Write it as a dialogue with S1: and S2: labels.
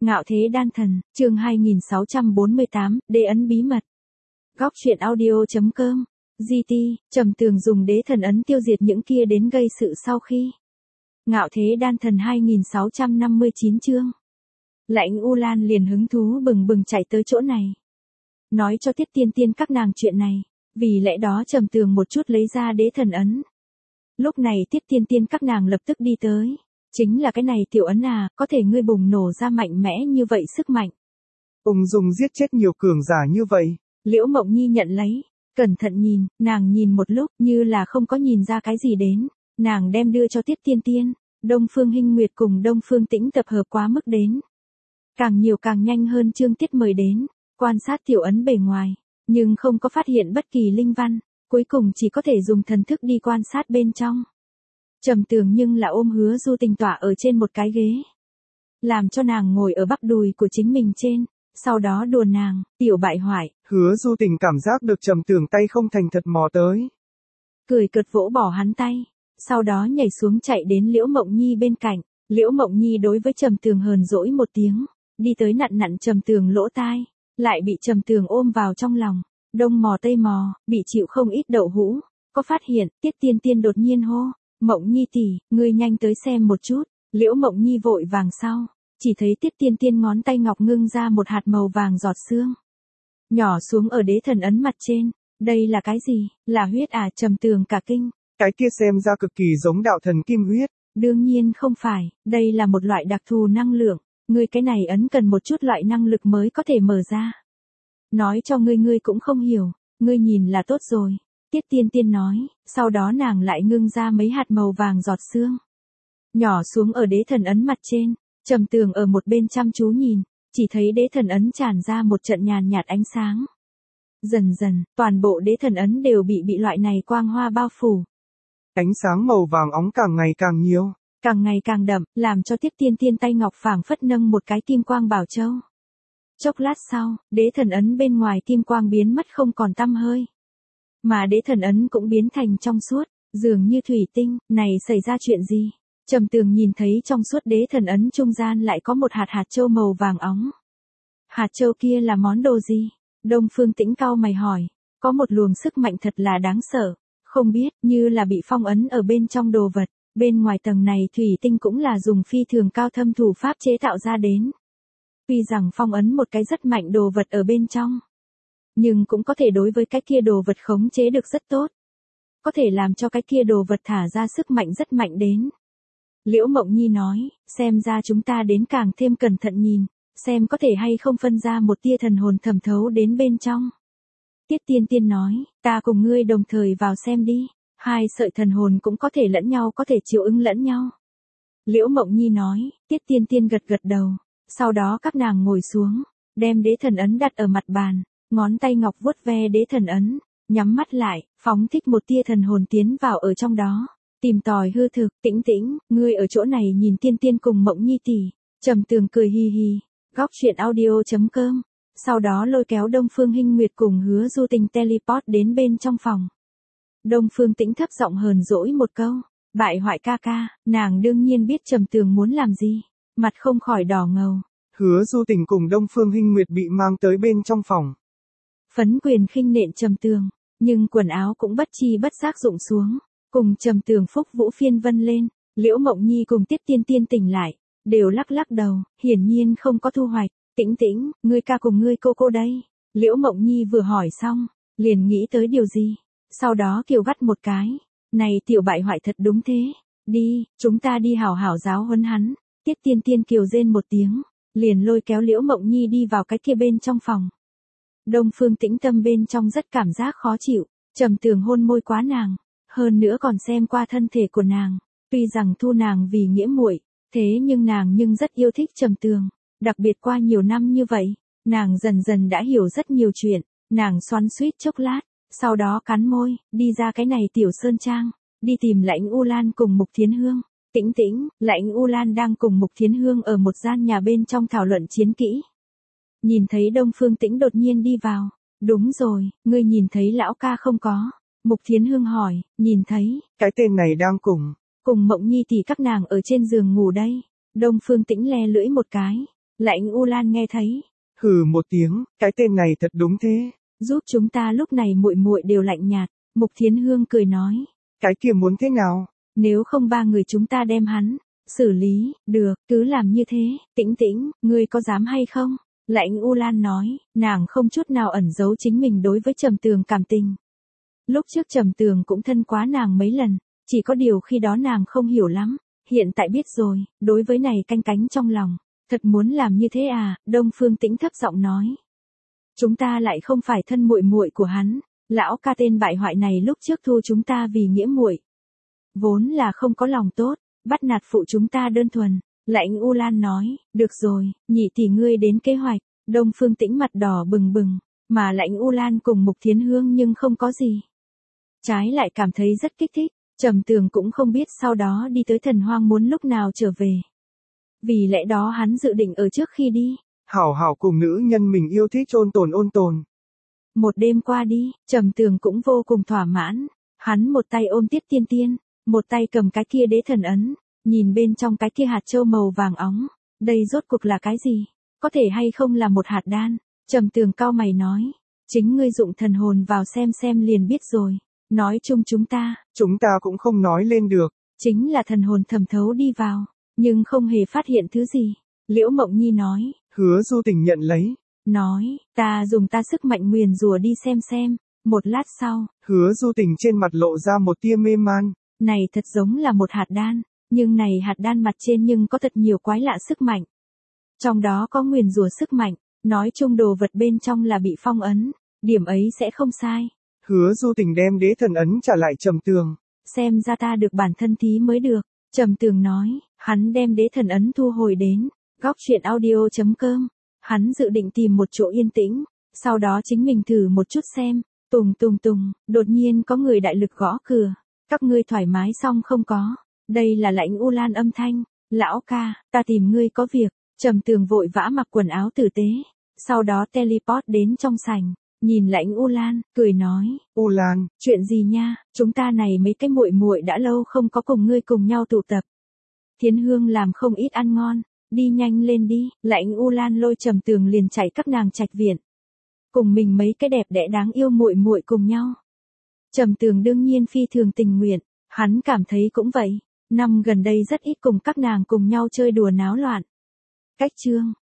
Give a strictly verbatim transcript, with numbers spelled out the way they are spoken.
S1: Ngạo thế đan thần, chương hai nghìn sáu trăm bốn mươi tám, đế ấn bí mật. Góc truyện audio.com, giê tê, Trầm Tường dùng đế thần ấn tiêu diệt những kia đến gây sự sau khi. Ngạo thế đan thần hai nghìn sáu trăm năm mươi chín chương. Lãnh U Lan liền hứng thú bừng bừng chạy tới chỗ này. Nói cho Tiết Tiên Tiên các nàng chuyện này, vì lẽ đó Trầm Tường một chút lấy ra đế thần ấn. Lúc này Tiết Tiên Tiên các nàng lập tức đi tới. Chính là cái này tiểu ấn à, có thể ngươi bùng nổ ra mạnh mẽ như vậy sức mạnh.
S2: Ung dung giết chết nhiều cường giả như vậy.
S1: Liễu Mộng Nhi nhận lấy, cẩn thận nhìn, nàng nhìn một lúc như là không có nhìn ra cái gì đến. Nàng đem đưa cho Tiết Tiên Tiên, Đông Phương Hinh Nguyệt cùng Đông Phương Tĩnh tập hợp quá mức đến. Càng nhiều càng nhanh hơn Trương Tiết mời đến, quan sát tiểu ấn bề ngoài, nhưng không có phát hiện bất kỳ linh văn, cuối cùng chỉ có thể dùng thần thức đi quan sát bên trong. Trầm Tường nhưng là ôm Hứa Du Tình tỏa ở trên một cái ghế, làm cho nàng ngồi ở bắp đùi của chính mình trên, sau đó đùa nàng, tiểu bại hoại.
S2: Hứa Du Tình cảm giác được Trầm Tường tay không thành thật mò tới.
S1: Cười cợt vỗ bỏ hắn tay, sau đó nhảy xuống chạy đến Liễu Mộng Nhi bên cạnh. Liễu Mộng Nhi đối với Trầm Tường hờn dỗi một tiếng, đi tới nặn nặn Trầm Tường lỗ tai, lại bị Trầm Tường ôm vào trong lòng, đông mò tây mò, bị chịu không ít đậu hũ. Có phát hiện, Tiết Tiên Tiên đột nhiên hô, Mộng Nhi tỷ, ngươi nhanh tới xem một chút. Liễu Mộng Nhi vội vàng sau, chỉ thấy Tiết Tiên Tiên ngón tay ngọc ngưng ra một hạt màu vàng giọt sương, nhỏ xuống ở đế thần ấn mặt trên. Đây là cái gì? Là huyết à? Trầm Tường cả kinh.
S2: Cái kia xem ra cực kỳ giống đạo thần kim huyết.
S1: Đương nhiên không phải, đây là một loại đặc thù năng lượng, ngươi cái này ấn cần một chút loại năng lực mới có thể mở ra. Nói cho ngươi ngươi cũng không hiểu, ngươi nhìn là tốt rồi. Tiết Tiên Tiên nói, sau đó nàng lại ngưng ra mấy hạt màu vàng giọt sương, nhỏ xuống ở đế thần ấn mặt trên. Trầm Tường ở một bên chăm chú nhìn, chỉ thấy đế thần ấn tràn ra một trận nhàn nhạt ánh sáng. Dần dần, toàn bộ đế thần ấn đều bị bị loại này quang hoa bao phủ.
S2: Ánh sáng màu vàng óng càng ngày càng nhiều,
S1: càng ngày càng đậm, làm cho Tiết Tiên Tiên tay ngọc phảng phất nâng một cái kim quang bảo châu. Chốc lát sau, đế thần ấn bên ngoài kim quang biến mất không còn tăm hơi. Mà đế thần ấn cũng biến thành trong suốt, dường như thủy tinh. Này xảy ra chuyện gì? Trầm Tường nhìn thấy trong suốt đế thần ấn trung gian lại có một hạt hạt châu màu vàng óng. Hạt châu kia là món đồ gì? Đông Phương Tĩnh cau mày hỏi. Có một luồng sức mạnh thật là đáng sợ. Không biết, như là bị phong ấn ở bên trong đồ vật. Bên ngoài tầng này thủy tinh cũng là dùng phi thường cao thâm thủ pháp chế tạo ra đến. Tuy rằng phong ấn một cái rất mạnh đồ vật ở bên trong, nhưng cũng có thể đối với cái kia đồ vật khống chế được rất tốt. Có thể làm cho cái kia đồ vật thả ra sức mạnh rất mạnh đến. Liễu Mộng Nhi nói, xem ra chúng ta đến càng thêm cẩn thận nhìn, xem có thể hay không phân ra một tia thần hồn thẩm thấu đến bên trong. Tiết Tiên Tiên nói, ta cùng ngươi đồng thời vào xem đi, hai sợi thần hồn cũng có thể lẫn nhau có thể chiếu ứng lẫn nhau. Liễu Mộng Nhi nói, Tiết Tiên Tiên gật gật đầu, sau đó các nàng ngồi xuống, đem đế thần ấn đặt ở mặt bàn, ngón tay ngọc vuốt ve đế thần ấn, nhắm mắt lại, phóng thích một tia thần hồn tiến vào ở trong đó, tìm tòi hư thực. Tĩnh Tĩnh, ngươi ở chỗ này nhìn Tiên Tiên cùng Mộng Nhi tỷ. Trầm Tường cười hi hi. Góc truyện audio.com. Sau đó lôi kéo Đông Phương Hinh Nguyệt cùng Hứa Du Tình teleport đến bên trong phòng. Đông Phương Tĩnh thấp giọng hờn dỗi một câu, bại hoại ca ca. Nàng đương nhiên biết Trầm Tường muốn làm gì, mặt không khỏi đỏ ngầu.
S2: Hứa Du Tình cùng Đông Phương Hinh Nguyệt bị mang tới bên trong phòng.
S1: Phấn quyền khinh nện Trầm Tường, nhưng quần áo cũng bất chi bất giác rụng xuống, cùng Trầm Tường phúc vũ phiên vân lên. Liễu Mộng Nhi cùng Tiết Tiên Tiên tỉnh lại, đều lắc lắc đầu, hiển nhiên không có thu hoạch. Tĩnh Tĩnh, ngươi ca cùng ngươi cô cô đây. Liễu Mộng Nhi vừa hỏi xong, liền nghĩ tới điều gì, sau đó kiều gắt một cái, này tiểu bại hoại thật đúng thế, đi, chúng ta đi hảo hảo giáo huấn hắn. Tiết Tiên Tiên kiều rên một tiếng, liền lôi kéo Liễu Mộng Nhi đi vào cái kia bên trong phòng. Đông Phương Tĩnh tâm bên trong rất cảm giác khó chịu, Trầm Tường hôn môi quá nàng, hơn nữa còn xem qua thân thể của nàng, tuy rằng thu nàng vì nghĩa muội, thế nhưng nàng nhưng rất yêu thích Trầm Tường, đặc biệt qua nhiều năm như vậy, nàng dần dần đã hiểu rất nhiều chuyện. Nàng xoắn xuýt chốc lát, sau đó cắn môi, đi ra cái này tiểu sơn trang, đi tìm Lãnh U Lan cùng Mục Thiến Hương. Tĩnh Tĩnh, Lãnh U Lan đang cùng Mục Thiến Hương ở một gian nhà bên trong thảo luận chiến kỹ. Nhìn thấy Đông Phương Tĩnh đột nhiên đi vào, đúng rồi, ngươi nhìn thấy lão ca không có? Mục Thiến Hương hỏi. Nhìn thấy.
S2: Cái tên này đang cùng.
S1: Cùng Mộng Nhi tỷ các nàng ở trên giường ngủ đây. Đông Phương Tĩnh le lưỡi một cái, Lãnh U Lan nghe thấy.
S2: Hừ một tiếng, cái tên này thật đúng thế.
S1: Giúp chúng ta lúc này muội muội đều lạnh nhạt, Mục Thiến Hương cười nói.
S2: Cái kia muốn thế nào?
S1: Nếu không ba người chúng ta đem hắn, xử lý, được, cứ làm như thế, Tĩnh Tĩnh, ngươi có dám hay không? Lãnh U Lan nói, nàng không chút nào ẩn giấu chính mình đối với Trầm Tường cảm tình. Lúc trước Trầm Tường cũng thân quá nàng mấy lần, chỉ có điều khi đó nàng không hiểu lắm, hiện tại biết rồi, đối với này canh cánh trong lòng, thật muốn làm như thế à, Đông Phương Tĩnh thấp giọng nói. Chúng ta lại không phải thân muội muội của hắn, lão ca tên bại hoại này lúc trước thu chúng ta vì nghĩa muội. Vốn là không có lòng tốt, bắt nạt phụ chúng ta đơn thuần. Lãnh U Lan nói, được rồi, nhị tỷ ngươi đến kế hoạch. Đông Phương Tĩnh mặt đỏ bừng bừng, mà Lãnh U Lan cùng Mục Thiến Hương nhưng không có gì. Trái lại cảm thấy rất kích thích, Trầm Tường cũng không biết sau đó đi tới Thần Hoang muốn lúc nào trở về. Vì lẽ đó hắn dự định ở trước khi đi.
S2: Hảo hảo cùng nữ nhân mình yêu thích ôn tồn ôn tồn.
S1: Một đêm qua đi, Trầm Tường cũng vô cùng thỏa mãn. Hắn một tay ôm Tiết Tiên Tiên, một tay cầm cái kia đế thần ấn, nhìn bên trong cái kia hạt châu màu vàng óng. Đây rốt cuộc là cái gì? Có thể hay không là một hạt đan? Trầm Tường cau mày nói. Chính ngươi dụng thần hồn vào xem xem liền biết rồi. Nói chung chúng ta.
S2: Chúng ta cũng không nói lên được.
S1: Chính là thần hồn thẩm thấu đi vào, nhưng không hề phát hiện thứ gì. Liễu Mộng Nhi nói.
S2: Hứa Du Tình nhận lấy.
S1: Nói, ta dùng ta sức mạnh nguyền rùa đi xem xem. Một lát sau,
S2: Hứa Du Tình trên mặt lộ ra một tia mê man.
S1: Này thật giống là một hạt đan, nhưng này hạt đan mặt trên nhưng có thật nhiều quái lạ sức mạnh. Trong đó có nguyền rùa sức mạnh, nói chung đồ vật bên trong là bị phong ấn, điểm ấy sẽ không sai.
S2: Hứa Du Tình đem đế thần ấn trả lại Trầm Tường.
S1: Xem ra ta được bản thân thí mới được, Trầm Tường nói, hắn đem đế thần ấn thu hồi đến, góc truyện audio chấm com. Hắn dự định tìm một chỗ yên tĩnh, sau đó chính mình thử một chút xem. Tùng tùng tùng, đột nhiên có người đại lực gõ cửa. Các ngươi thoải mái xong không có? Đây là Lãnh U Lan âm thanh. Lão ca, ta tìm ngươi có việc. Trầm Tường vội vã mặc quần áo tử tế, sau đó teleport đến trong sảnh, nhìn Lãnh U Lan, cười nói,
S2: U Lan,
S1: chuyện gì nha, chúng ta này mấy cái muội muội đã lâu không có cùng ngươi cùng nhau tụ tập. Thiến Hương làm không ít ăn ngon, đi nhanh lên đi. Lãnh U Lan lôi Trầm Tường liền chạy các nàng trạch viện, cùng mình mấy cái đẹp đẽ đáng yêu muội muội cùng nhau. Trầm Tường đương nhiên phi thường tình nguyện, hắn cảm thấy cũng vậy, năm gần đây rất ít cùng các nàng cùng nhau chơi đùa náo loạn. Cách chương